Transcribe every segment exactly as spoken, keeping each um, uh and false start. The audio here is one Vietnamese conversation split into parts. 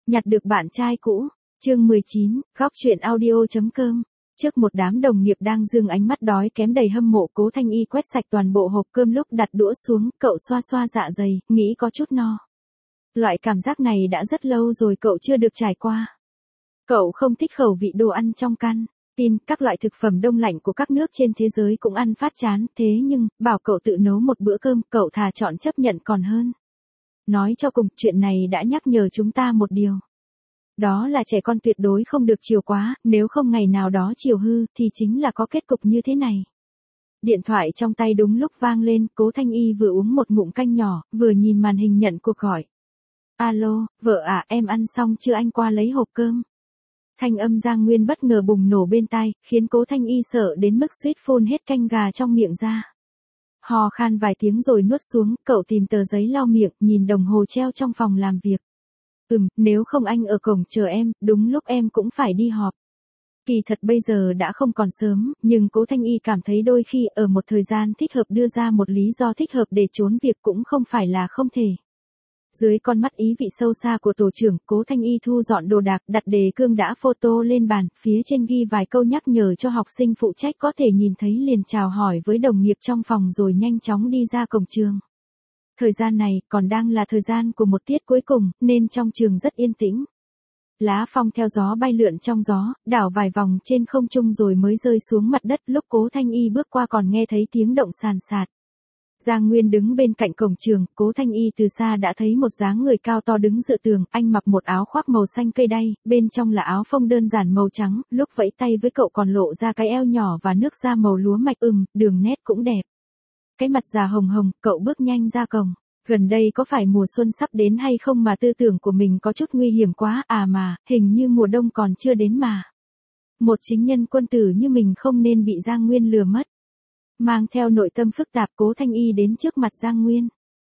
Nhặt được bạn trai cũ. Chương mười chín, góc truyện audio.com. Trước một đám đồng nghiệp đang dương ánh mắt đói kém đầy hâm mộ, Cố Thanh Y quét sạch toàn bộ hộp cơm lúc đặt đũa xuống, cậu xoa xoa dạ dày, nghĩ có chút no. Loại cảm giác này đã rất lâu rồi cậu chưa được trải qua. Cậu không thích khẩu vị đồ ăn trong căn tin, các loại thực phẩm đông lạnh của các nước trên thế giới cũng ăn phát chán, thế nhưng, bảo cậu tự nấu một bữa cơm, cậu thà chọn chấp nhận còn hơn. Nói cho cùng, chuyện này đã nhắc nhở chúng ta một điều. Đó là trẻ con tuyệt đối không được chiều quá, nếu không ngày nào đó chiều hư, thì chính là có kết cục như thế này. Điện thoại trong tay đúng lúc vang lên, Cố Thanh Y vừa uống một ngụm canh nhỏ, vừa nhìn màn hình nhận cuộc gọi. Alo, vợ à, em ăn xong chưa, anh qua lấy hộp cơm. Thanh âm Giang Nguyên bất ngờ bùng nổ bên tai, khiến Cố Thanh Y sợ đến mức suýt phun hết canh gà trong miệng ra. Hò khan vài tiếng rồi nuốt xuống, cậu tìm tờ giấy lau miệng, nhìn đồng hồ treo trong phòng làm việc. Ừm, nếu không anh ở cổng chờ em, đúng lúc em cũng phải đi họp. Kỳ thật bây giờ đã không còn sớm, nhưng Cố Thanh Y cảm thấy đôi khi ở một thời gian thích hợp đưa ra một lý do thích hợp để trốn việc cũng không phải là không thể. Dưới con mắt ý vị sâu xa của tổ trưởng, Cố Thanh Y thu dọn đồ đạc, đặt đề cương đã photo lên bàn, phía trên ghi vài câu nhắc nhở cho học sinh phụ trách có thể nhìn thấy liền chào hỏi với đồng nghiệp trong phòng rồi nhanh chóng đi ra cổng trường. Thời gian này còn đang là thời gian của một tiết cuối cùng, nên trong trường rất yên tĩnh. Lá phong theo gió bay lượn trong gió, đảo vài vòng trên không trung rồi mới rơi xuống mặt đất, lúc Cố Thanh Y bước qua còn nghe thấy tiếng động sàn sạt. Giang Nguyên đứng bên cạnh cổng trường, Cố Thanh Y từ xa đã thấy một dáng người cao to đứng dựa tường, anh mặc một áo khoác màu xanh cây đay, bên trong là áo phông đơn giản màu trắng, lúc vẫy tay với cậu còn lộ ra cái eo nhỏ và nước da màu lúa mạch, ừm, đường nét cũng đẹp. Cái mặt già hồng hồng, cậu bước nhanh ra cổng. Gần đây có phải mùa xuân sắp đến hay không mà tư tưởng của mình có chút nguy hiểm quá, à mà, hình như mùa đông còn chưa đến mà. Một chính nhân quân tử như mình không nên bị Giang Nguyên lừa mất. Mang theo nội tâm phức tạp, Cố Thanh Y đến trước mặt Giang Nguyên.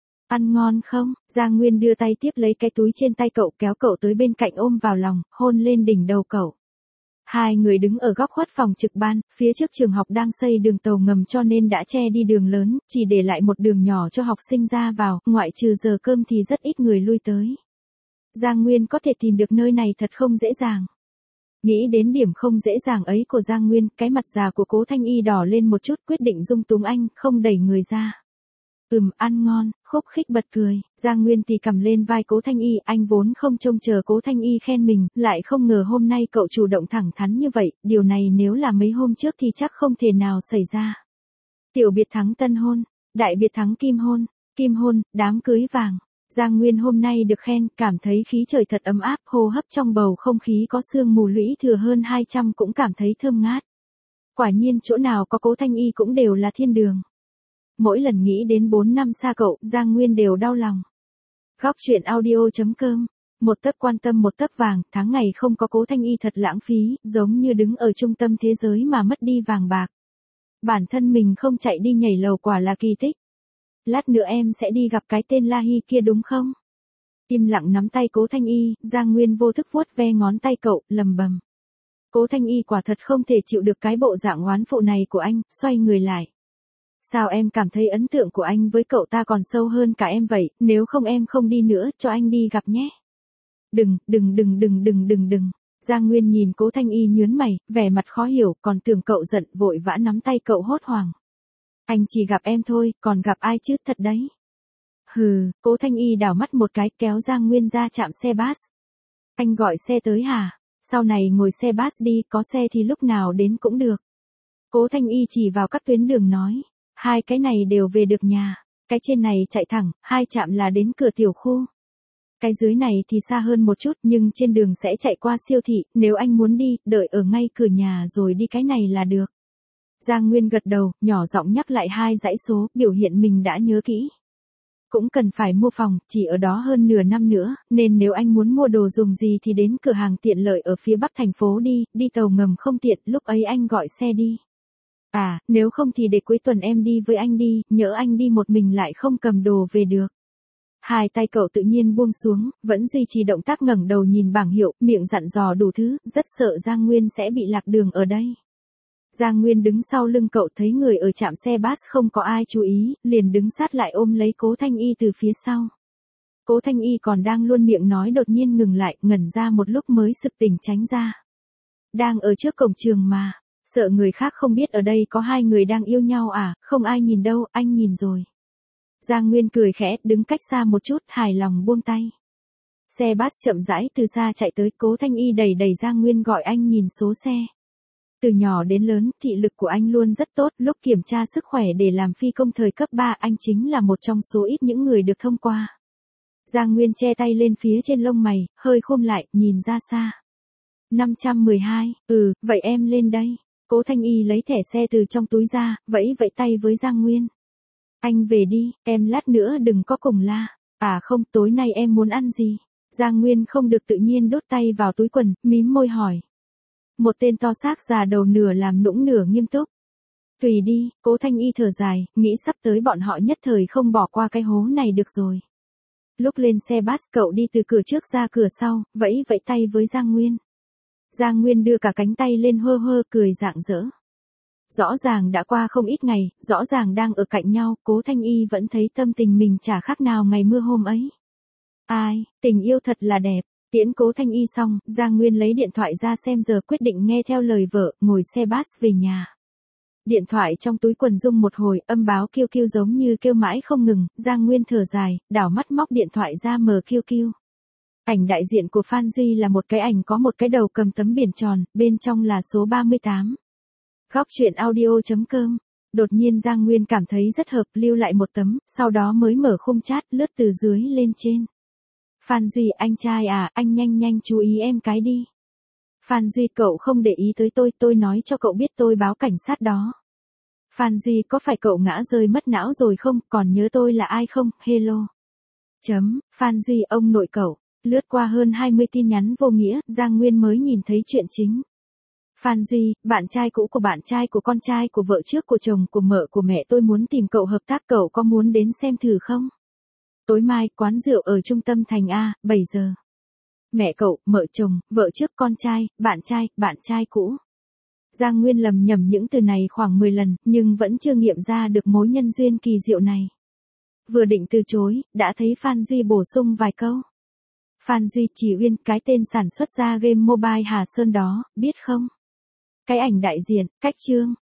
Ăn ngon không? Giang Nguyên đưa tay tiếp lấy cái túi trên tay cậu, kéo cậu tới bên cạnh ôm vào lòng, hôn lên đỉnh đầu cậu. Hai người đứng ở góc khuất phòng trực ban, phía trước trường học đang xây đường tàu ngầm cho nên đã che đi đường lớn, chỉ để lại một đường nhỏ cho học sinh ra vào, ngoại trừ giờ cơm thì rất ít người lui tới. Giang Nguyên có thể tìm được nơi này thật không dễ dàng. Nghĩ đến điểm không dễ dàng ấy của Giang Nguyên, cái mặt già của Cố Thanh Y đỏ lên một chút, quyết định dung túng anh, không đẩy người ra. Ừm, ăn ngon, khúc khích bật cười, Giang Nguyên thì cầm lên vai Cố Thanh Y, anh vốn không trông chờ Cố Thanh Y khen mình, lại không ngờ hôm nay cậu chủ động thẳng thắn như vậy, điều này nếu là mấy hôm trước thì chắc không thể nào xảy ra. Tiểu biệt thắng tân hôn, đại biệt thắng kim hôn, kim hôn, đám cưới vàng. Giang Nguyên hôm nay được khen, cảm thấy khí trời thật ấm áp, hô hấp trong bầu không khí có sương mù lũy thừa hơn hai trăm cũng cảm thấy thơm ngát. Quả nhiên chỗ nào có Cố Thanh Y cũng đều là thiên đường. Mỗi lần nghĩ đến bốn năm xa cậu, Giang Nguyên đều đau lòng. Góc truyện audio.com. Một tấc quan tâm một tấc vàng, tháng ngày không có Cố Thanh Y thật lãng phí, giống như đứng ở trung tâm thế giới mà mất đi vàng bạc. Bản thân mình không chạy đi nhảy lầu quả là kỳ tích. Lát nữa em sẽ đi gặp cái tên La Hi kia đúng không? Im lặng nắm tay Cố Thanh Y, Giang Nguyên vô thức vuốt ve ngón tay cậu, lầm bầm. Cố Thanh Y quả thật không thể chịu được cái bộ dạng oán phụ này của anh, xoay người lại. Sao em cảm thấy ấn tượng của anh với cậu ta còn sâu hơn cả em vậy, nếu không em không đi nữa, cho anh đi gặp nhé. Đừng, đừng đừng đừng đừng đừng đừng. Giang Nguyên nhìn Cố Thanh Y nhướng mày, vẻ mặt khó hiểu, còn tưởng cậu giận, vội vã nắm tay cậu hốt hoảng. Anh chỉ gặp em thôi, còn gặp ai chứ, thật đấy. Hừ, Cố Thanh Y đảo mắt một cái, kéo Giang Nguyên ra trạm xe bus. Anh gọi xe tới hả? Sau này ngồi xe bus đi, có xe thì lúc nào đến cũng được. Cố Thanh Y chỉ vào các tuyến đường nói. Hai cái này đều về được nhà. Cái trên này chạy thẳng, hai trạm là đến cửa tiểu khu. Cái dưới này thì xa hơn một chút, nhưng trên đường sẽ chạy qua siêu thị, nếu anh muốn đi, đợi ở ngay cửa nhà rồi đi cái này là được. Giang Nguyên gật đầu, nhỏ giọng nhắc lại hai dãy số, biểu hiện mình đã nhớ kỹ. Cũng cần phải mua phòng, chỉ ở đó hơn nửa năm nữa, nên nếu anh muốn mua đồ dùng gì thì đến cửa hàng tiện lợi ở phía bắc thành phố đi, đi tàu ngầm không tiện, lúc ấy anh gọi xe đi. À, nếu không thì để cuối tuần em đi với anh đi, nhỡ anh đi một mình lại không cầm đồ về được. Hai tay cậu tự nhiên buông xuống, vẫn duy trì động tác ngẩng đầu nhìn bảng hiệu, miệng dặn dò đủ thứ, rất sợ Giang Nguyên sẽ bị lạc đường ở đây. Giang Nguyên đứng sau lưng cậu, thấy người ở trạm xe bus không có ai chú ý, liền đứng sát lại ôm lấy Cố Thanh Y từ phía sau. Cố Thanh Y còn đang luôn miệng nói đột nhiên ngừng lại, ngẩn ra một lúc mới sực tỉnh tránh ra. Đang ở trước cổng trường mà, sợ người khác không biết ở đây có hai người đang yêu nhau à, không ai nhìn đâu, anh nhìn rồi. Giang Nguyên cười khẽ, đứng cách xa một chút, hài lòng buông tay. Xe bus chậm rãi từ xa chạy tới, Cố Thanh Y đẩy đẩy Giang Nguyên gọi anh nhìn số xe. Từ nhỏ đến lớn, thị lực của anh luôn rất tốt, lúc kiểm tra sức khỏe để làm phi công thời cấp ba anh chính là một trong số ít những người được thông qua. Giang Nguyên che tay lên phía trên lông mày, hơi khum lại, nhìn ra xa. năm trăm mười hai, ừ, vậy em lên đây. Cố Thanh Y lấy thẻ xe từ trong túi ra, vẫy vẫy tay với Giang Nguyên. Anh về đi, em lát nữa đừng có cùng la. À không, tối nay em muốn ăn gì? Giang Nguyên không được tự nhiên đốt tay vào túi quần, mím môi hỏi. Một tên to xác già đầu nửa làm nũng nửa nghiêm túc. Tùy đi, Cố Thanh Y thở dài, nghĩ sắp tới bọn họ nhất thời không bỏ qua cái hố này được rồi. Lúc lên xe bus cậu đi từ cửa trước ra cửa sau, vẫy vẫy tay với Giang Nguyên. Giang Nguyên đưa cả cánh tay lên hơ hơ cười rạng rỡ. Rõ ràng đã qua không ít ngày, rõ ràng đang ở cạnh nhau, Cố Thanh Y vẫn thấy tâm tình mình chả khác nào ngày mưa hôm ấy. Ai, tình yêu thật là đẹp. Tiễn Cố Thanh Y xong, Giang Nguyên lấy điện thoại ra xem giờ, quyết định nghe theo lời vợ, ngồi xe bus về nhà. Điện thoại trong túi quần rung một hồi, âm báo kêu kêu giống như kêu mãi không ngừng, Giang Nguyên thở dài, đảo mắt móc điện thoại ra mở kêu kêu. Ảnh đại diện của Phan Duy là một cái ảnh có một cái đầu cầm tấm biển tròn, bên trong là số ba mươi tám. Góc truyện audio chấm com. Đột nhiên Giang Nguyên cảm thấy rất hợp, lưu lại một tấm, sau đó mới mở khung chat, lướt từ dưới lên trên. Phan Duy, anh trai à, anh nhanh nhanh chú ý em cái đi. Phan Duy, cậu không để ý tới tôi, tôi nói cho cậu biết tôi báo cảnh sát đó. Phan Duy, có phải cậu ngã rơi mất não rồi không, còn nhớ tôi là ai không, hello. Chấm, Phan Duy, ông nội cậu. Lướt qua hơn hai mươi tin nhắn vô nghĩa, Giang Nguyên mới nhìn thấy chuyện chính. Phan Duy, bạn trai cũ của bạn trai của con trai của vợ trước của chồng của mợ của mẹ tôi muốn tìm cậu hợp tác, cậu có muốn đến xem thử không? Tối mai, quán rượu ở trung tâm thành A, bảy giờ. Mẹ cậu, mợ chồng, vợ trước con trai, bạn trai, bạn trai cũ. Giang Nguyên lầm nhầm những từ này khoảng mười lần, nhưng vẫn chưa nghiệm ra được mối nhân duyên kỳ diệu này. Vừa định từ chối, đã thấy Phan Duy bổ sung vài câu. Phan Duy, Chỉ Uyên, cái tên sản xuất ra game mobile Hà Sơn đó, biết không? Cái ảnh đại diện, cách chương.